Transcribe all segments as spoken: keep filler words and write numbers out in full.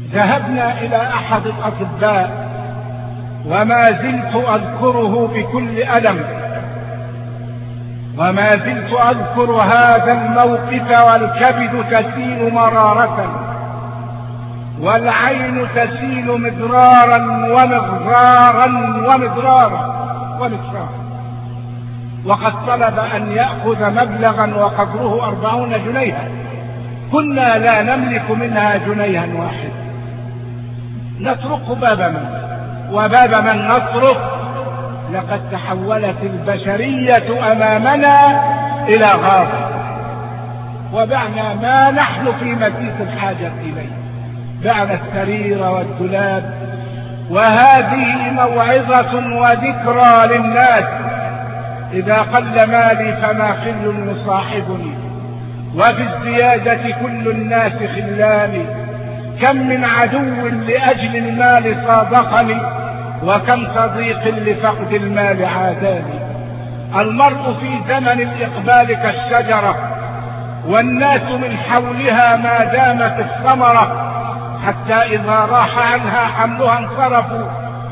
ذهبنا إلى أحد الأطباء وما زلت أذكره بكل ألم، وما زلت أذكر هذا الموقف والكبد تسيل مرارة والعين تسيل مدرارا ومغرارا ومدرارا ومدرارا. وقد طلب أن يأخذ مبلغا وقدره أربعون جنيها، كنا لا نملك منها جنيها واحد. نترك باب من وباب من نترك. لقد تحولت البشرية أمامنا إلى غار، وبعنا ما نحن في مسيس الحاجة إليه، بعنا السرير والدولاب. وهذه موعظة وذكرى للناس: إذا قل مالي فما خل يصاحبني، وفي الزيادة كل الناس خلاني. كم من عدو لأجل المال صادقني، وكم صديق لفقد المال عاداني. المرء في زمن الإقبال كالشجرة، والناس من حولها ما دامت الثمرة، حتى إذا راح عنها حملها انصرفوا،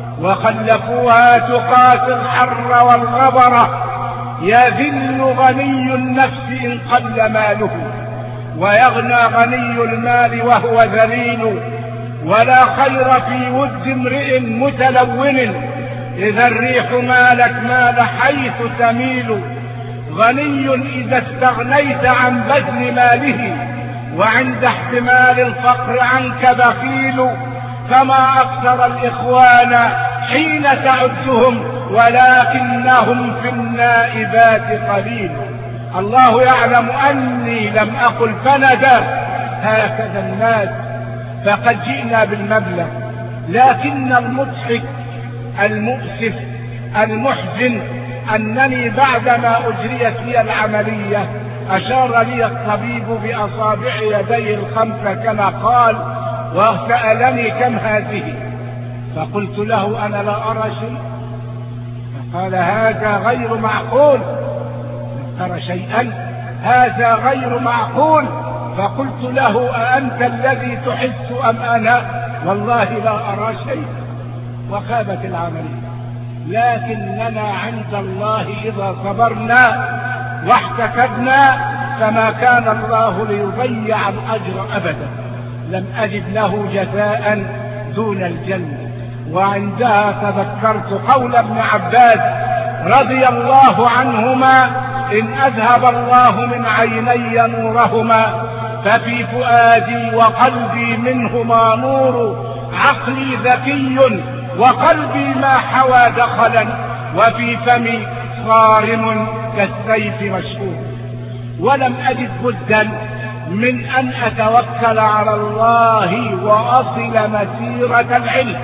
وخلفوها تقاسي الحر والغبرة. يذل غني النفس إن قل ماله، ويغنى غني المال وهو ذليل. ولا خير في ود امرئ متلون، إذا الريح مالت مال حيث تميل. غني إذا استغنيت عن بذل ماله، وعند احتمال الفقر عنك بخيل. فما أكثر الإخوان حين تعدهم، ولكنهم في النائبات قليل. الله يعلم أني لم أقل فندى، هكذا الناس. فقد جئنا بالمبلغ، لكن المضحك المؤسف المحزن أنني بعدما أجريت لي العملية أشار لي الطبيب بأصابع يديه الخمسة كما قال، وسألني كم هذه، فقلت له أنا لا أرى شيء. فقال هذا غير معقول. ترى شيئا؟ هذا غير معقول. فقلت له أأنت الذي تحس أم أنا؟ والله لا أرى شيء. وخابت العملية، لكننا عند الله إذا صبرنا واحتسبنا فما كان الله ليضيع الأجر أبدا. لم أجد له جزاء دون الجنة. وعندها تذكرت قول ابن عباس رضي الله عنهما: إن أذهب الله من عيني نورهما ففي فؤادي وقلبي منهما نور. عقلي ذكي وقلبي ما حوى دخلا، وفي فمي صارم كالسيف مشهور. ولم أجد بدا من أن أتوكل على الله وأصل مسيرة العلم.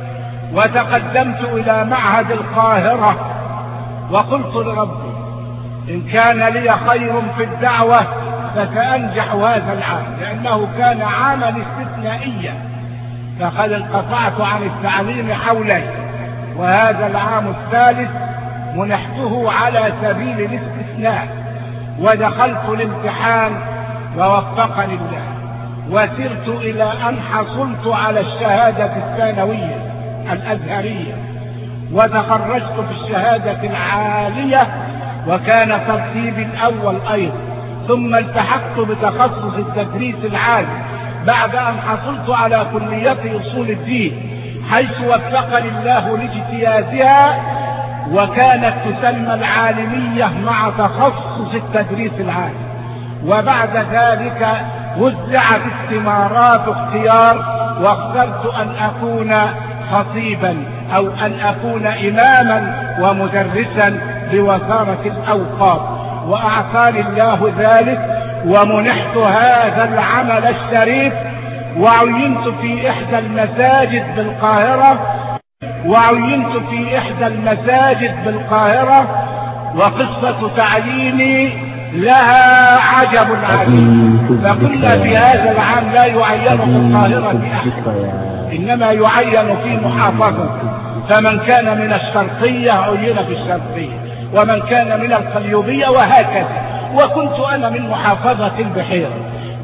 وتقدمت إلى معهد القاهرة وقلت لربي: إن كان لي خير في الدعوة فسأنجح هذا العام، لأنه كان عاما استثنائيا، فقد انقطعت عن التعليم حولي. وهذا العام الثالث منحته على سبيل الاستثناء، ودخلت الامتحان ووفقني الله، وسرت إلى أن حصلت على الشهادة الثانوية الأزهرية، وتخرجت في الشهادة العالية، وكان ترتيبي الأول أيضا. ثم التحقت بتخصص التدريس العالي بعد أن حصلت على كلية أصول الدين، حيث وفقني الله لاجتيازها، وكانت تسمى العالمية مع تخصص التدريس العالي. وبعد ذلك وزعت استمارات اختيار، واخترت أن أكون خطيبا أو أن أكون إماما ومدرسا بوزارة الأوقاف، وأعطاني الله ذلك ومنحت هذا العمل الشريف. وعينت في إحدى المساجد بالقاهرة وعينت في إحدى المساجد بالقاهرة وقصة تعييني لها عجب عجيب. فقلنا في هذا العام لا يعين في القاهرة أحد، إنما يعين في محافظة. فمن كان من الشرقية عين في الشرقية، ومن كان من القليوبية، وهكذا. وكنت أنا من محافظة البحيرة،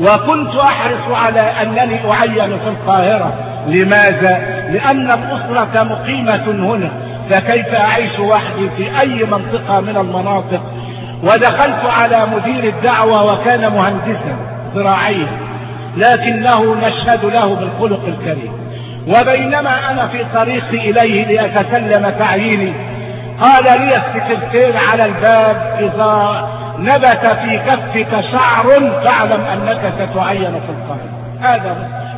وكنت أحرص على أنني أعين في القاهرة. لماذا؟ لأن الأسرة مقيمة هنا، فكيف أعيش وحدي في أي منطقة من المناطق؟ ودخلت على مدير الدعوة وكان مهندسا زراعيا، لكنه نشهد له بالخلق الكريم. وبينما أنا في طريقي إليه لأتسلم تعييني، قال لي السكرتير على الباب: إذا نبت في كفك شعر فاعلم أنك ستعين في القاهرة. هذا مستحيل.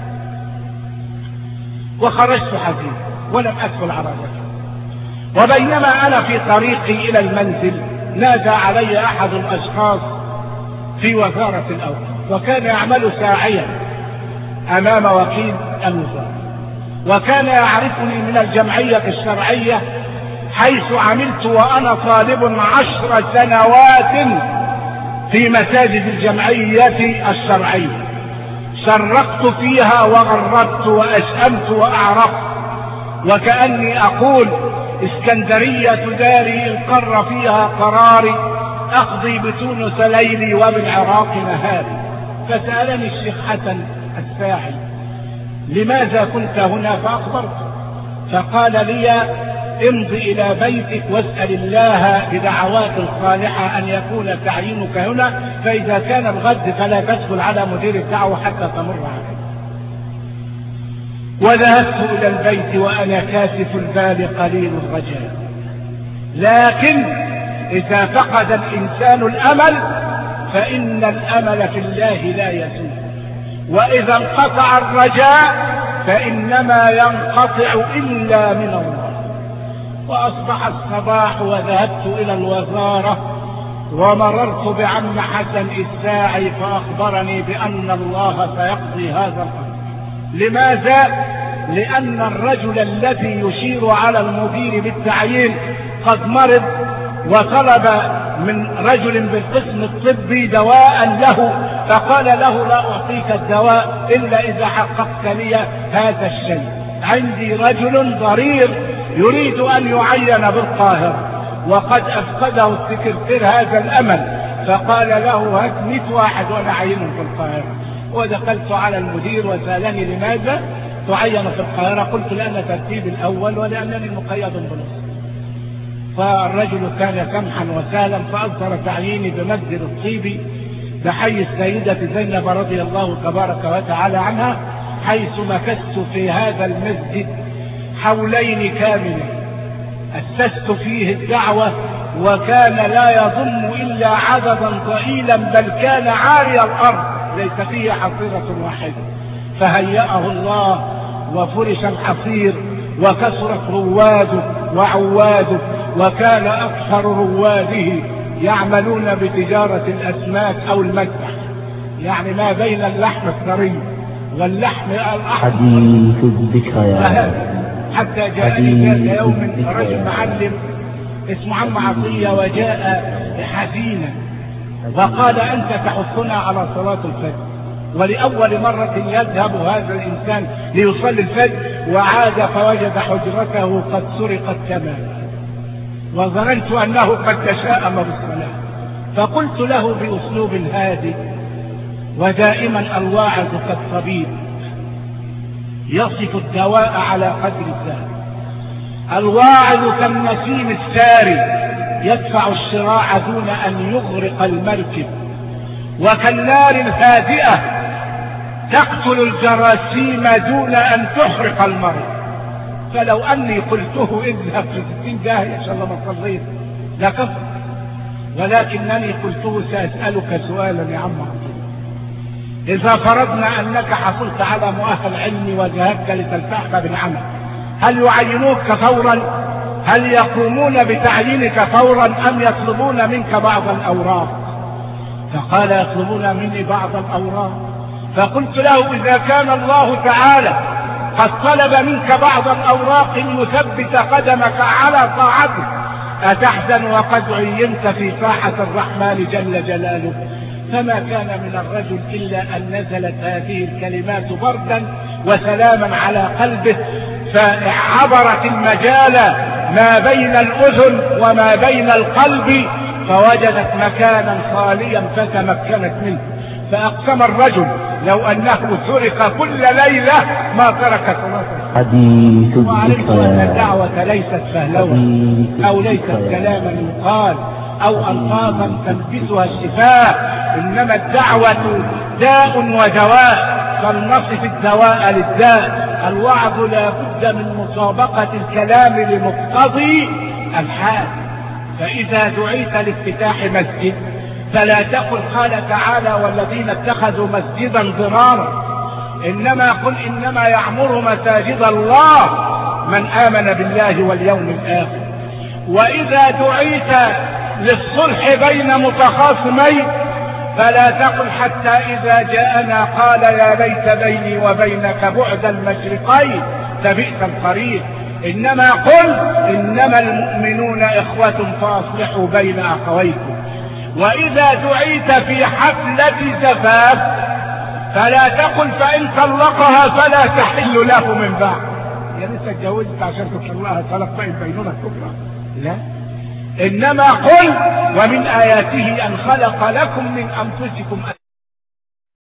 وخرجت حزين ولم أدخل على الرجل. وبينما أنا في طريقي إلى المنزل، نادى علي أحد الأشخاص في وزارة الأوقاف، وكان يعمل ساعيا أمام وكيل الوزارة، وكان يعرفني من الجمعية الشرعية حيث عملت وأنا طالب عشر سنوات في مساجد الجمعية الشرعية، شرقت فيها وغربت وأشأمت وأعرفت، وكأني أقول: اسكندرية داري إن قر فيها قراري، أقضي بتونس ليلي وبالعراق نهاري. فسألني الشيخ حسن الساعي: لماذا كنت هنا؟ فأخبرت، فقال لي: امض إلى بيتك واسأل الله بدعوات الصالحة أن يكون تعيينك هنا، فإذا كان الغد فلا تدخل على مدير الدعوة حتى تمر عليه. وذهبت إلى البيت وأنا كاسف البال قليل الرجاء. لكن إذا فقد الإنسان الأمل فإن الأمل في الله لا يزول، وإذا انقطع الرجاء فإنما ينقطع إلا من الله. وأصبح الصباح وذهبت إلى الوزارة ومررت بعم حسن الساعي فأخبرني بأن الله سيقضي هذا الأمر. لماذا؟ لأن الرجل الذي يشير على المدير بالتعيين قد مرض، وطلب من رجل بالقسم الطبي دواء له، فقال له: لا أعطيك الدواء إلا إذا حققت لي هذا الشيء. عندي رجل ضرير يريد أن يعين بالقاهرة، وقد أفقده السكرتير هذا الأمل، فقال له: هات مئة واحد وأنا أعينهم في القاهرة. ودخلت على المدير وسألني: لماذا تعين في القاهرة؟ قلت: لأن ترتيب الأول ولأنني مقيد بنص. فالرجل كان سمحا وسهلا، فأصدر تعييني بمسجد الطيبي بحي السيدة زينب رضي الله تبارك وتعالى عنها، حيث مكثت في هذا المسجد حولين كاملين أسست فيه الدعوة، وكان لا يضم إلا عددا ضئيلا، بل كان عاري الأرض ليس فيه حصيرة واحدة، فهيأه الله وفرش الحصير وكثرت رواده وعواده، وكان أكثر رواده يعملون بتجارة الأسماك أو المذبح، يعني ما بين اللحم الطري واللحم الأحمر. حديث الذكريات. حتى جاءني ذات يوم رجل معلم اسمه عم عطية وجاء حزينا وقال: أنت تحثنا على صلاة الفجر. ولأول مرة يذهب هذا الإنسان ليصلي الفجر، وعاد فوجد حجرته قد سرقت تماما، وظننت أنه قد تشاءم بالصلاة. فقلت له بأسلوب هادئ: ودائما الواعظ كالطبيب يصف الدواء على قدر الذات، الواعظ كالنسيم الساري يدفع الشراع دون أن يغرق المركب، وكالنار الهادئة تقتل الجراثيم دون أن تحرق المرء. فلو أني قلته اذهب في ستين داهية إن شاء الله ما صليت لكفر، ولكنني قلته سأسألك سؤالا يا عم عطية: إذا فرضنا أنك حصلت على مؤهل علمي وذهبت لتلتحق بالعمل، هل يعينوك فورا؟ هل يقومون بتعيينك فورا أم يطلبون منك بعض الأوراق؟ فقال: يطلبون مني بعض الأوراق. فقلت له: إذا كان الله تعالى قد طلب منك بعض الأوراق ليثبت قدمك على طاعته، أتحزن وقد عينت في ساحة الرحمن جل جلاله؟ فما كان من الرجل إلا أن نزلت هذه الكلمات بردا وسلاما على قلبه، فعبرت المجال ما بين الأذن وما بين القلب، فوجدت مكانا خاليا فتمكنت منه. فأقسم الرجل لو أنه سرق كل ليلة ما ترك صلاة. حديث وعرفت أن الذكرى. الدعوة ليست فهلوة أو ليست كلاما يقال أو ألفاظا تلبسها الشفاء، إنما الدعوة داء ودواء، فلنصف الدواء للداء. الوعظ لا بد من مسابقة الكلام لمقتضي الحال. فإذا دعيت لافتتاح مسجد فلا تقل قال تعالى والذين اتخذوا مسجدا ضرارا، إنما قل إنما يعمر مساجد الله من آمن بالله واليوم الآخر. وإذا دعيت للصلح بين متخاصمين فلا تقل حتى إذا جاءنا قال يا ليت بيني وبينك بعد المشرقين فبئس القرين، إنما قل إنما المؤمنون إخوة فأصلحوا بين أخويكم. وإذا دعيت في حفلة زفاف فلا تقل فإن طلقها فلا تحل له من بعد، يا لسه اتجوزت عشان تطلقها طلاق بين بيننا الكبرى، لا، إنما قل ومن آياته أن خلق لكم من أنفسكم